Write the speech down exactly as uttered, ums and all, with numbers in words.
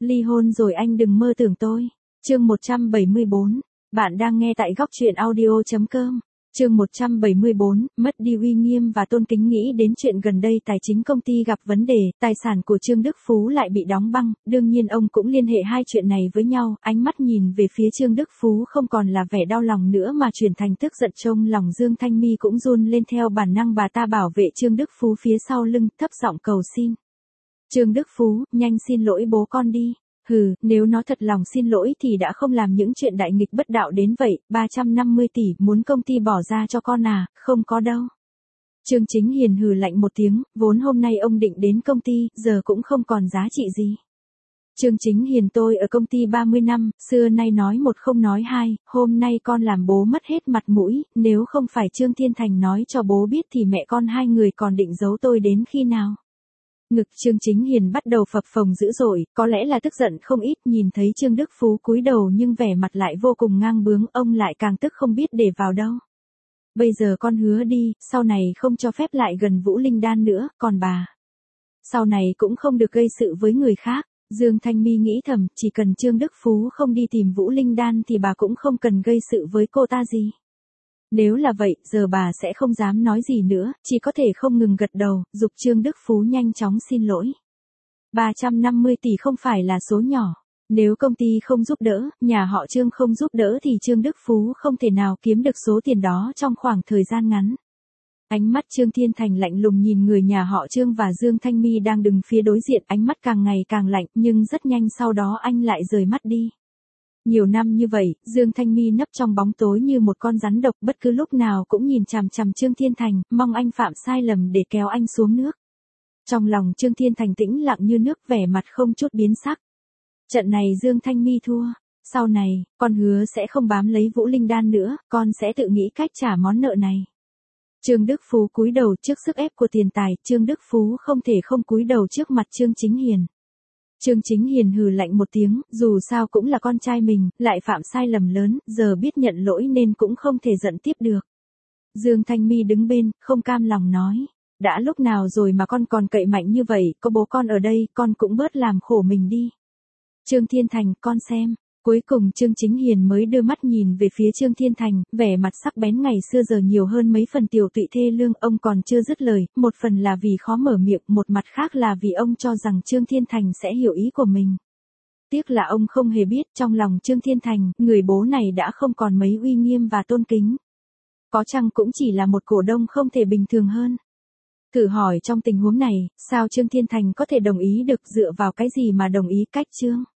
Ly hôn rồi anh đừng mơ tưởng tôi. Chương một trăm bảy mươi bốn. Bạn đang nghe tại góc truyện audio chấm com. Chương một trăm bảy mươi bốn, mất đi uy nghiêm và tôn kính. Nghĩ đến chuyện gần đây tài chính công ty gặp vấn đề, tài sản của Trương Đức Phú lại bị đóng băng, đương nhiên ông cũng liên hệ hai chuyện này với nhau, ánh mắt nhìn về phía Trương Đức Phú không còn là vẻ đau lòng nữa mà chuyển thành tức giận. Trông lòng Dương Thanh My cũng run lên theo bản năng, bà ta bảo vệ Trương Đức Phú phía sau lưng, thấp giọng cầu xin. Trương Đức Phú, nhanh xin lỗi bố con đi. Hừ, nếu nó thật lòng xin lỗi thì đã không làm những chuyện đại nghịch bất đạo đến vậy. Ba trăm năm mươi tỷ muốn công ty bỏ ra cho con à? Không có đâu. Trương Chính Hiền hừ lạnh một tiếng, vốn hôm nay ông định đến công ty, giờ cũng không còn giá trị gì. Trương Chính Hiền, tôi ở công ty ba mươi năm, xưa nay nói một không nói hai, hôm nay con làm bố mất hết mặt mũi, nếu không phải Trương Thiên Thành nói cho bố biết thì mẹ con hai người còn định giấu tôi đến khi nào? Ngực Trương Chính Hiền bắt đầu phập phồng dữ dội, có lẽ là tức giận không ít, nhìn thấy Trương Đức Phú cúi đầu nhưng vẻ mặt lại vô cùng ngang bướng, ông lại càng tức không biết để vào đâu. Bây giờ con hứa đi, sau này không cho phép lại gần Vũ Linh Đan nữa, còn bà. Sau này cũng không được gây sự với người khác. Dương Thanh My nghĩ thầm, chỉ cần Trương Đức Phú không đi tìm Vũ Linh Đan thì bà cũng không cần gây sự với cô ta gì. Nếu là vậy, giờ bà sẽ không dám nói gì nữa, chỉ có thể không ngừng gật đầu, giục Trương Đức Phú nhanh chóng xin lỗi. ba trăm năm mươi tỷ không phải là số nhỏ. Nếu công ty không giúp đỡ, nhà họ Trương không giúp đỡ thì Trương Đức Phú không thể nào kiếm được số tiền đó trong khoảng thời gian ngắn. Ánh mắt Trương Thiên Thành lạnh lùng nhìn người nhà họ Trương và Dương Thanh My đang đứng phía đối diện, ánh mắt càng ngày càng lạnh, nhưng rất nhanh sau đó anh lại rời mắt đi. Nhiều năm như vậy, Dương Thanh My nấp trong bóng tối như một con rắn độc, bất cứ lúc nào cũng nhìn chằm chằm Trương Thiên Thành, mong anh phạm sai lầm để kéo anh xuống nước. Trong lòng Trương Thiên Thành tĩnh lặng như nước, vẻ mặt không chút biến sắc. Trận này Dương Thanh My thua. Sau này, con hứa sẽ không bám lấy Vũ Linh Đan nữa, con sẽ tự nghĩ cách trả món nợ này. Trương Đức Phú cúi đầu trước sức ép của tiền tài, Trương Đức Phú không thể không cúi đầu trước mặt Trương Chính Hiền. Trương Chính Hiền hừ lạnh một tiếng, dù sao cũng là con trai mình, lại phạm sai lầm lớn, giờ biết nhận lỗi nên cũng không thể giận tiếp được. Dương Thanh My đứng bên, không cam lòng nói, đã lúc nào rồi mà con còn cậy mạnh như vậy, có bố con ở đây, con cũng bớt làm khổ mình đi. Trương Thiên Thành, con xem. Cuối cùng Trương Chính Hiền mới đưa mắt nhìn về phía Trương Thiên Thành, vẻ mặt sắc bén ngày xưa giờ nhiều hơn mấy phần tiều tụy thê lương. Ông còn chưa dứt lời, một phần là vì khó mở miệng, một mặt khác là vì ông cho rằng Trương Thiên Thành sẽ hiểu ý của mình. Tiếc là ông không hề biết, trong lòng Trương Thiên Thành, người bố này đã không còn mấy uy nghiêm và tôn kính. Có chăng cũng chỉ là một cổ đông không thể bình thường hơn. Thử hỏi trong tình huống này, sao Trương Thiên Thành có thể đồng ý được, dựa vào cái gì mà đồng ý cách Trương?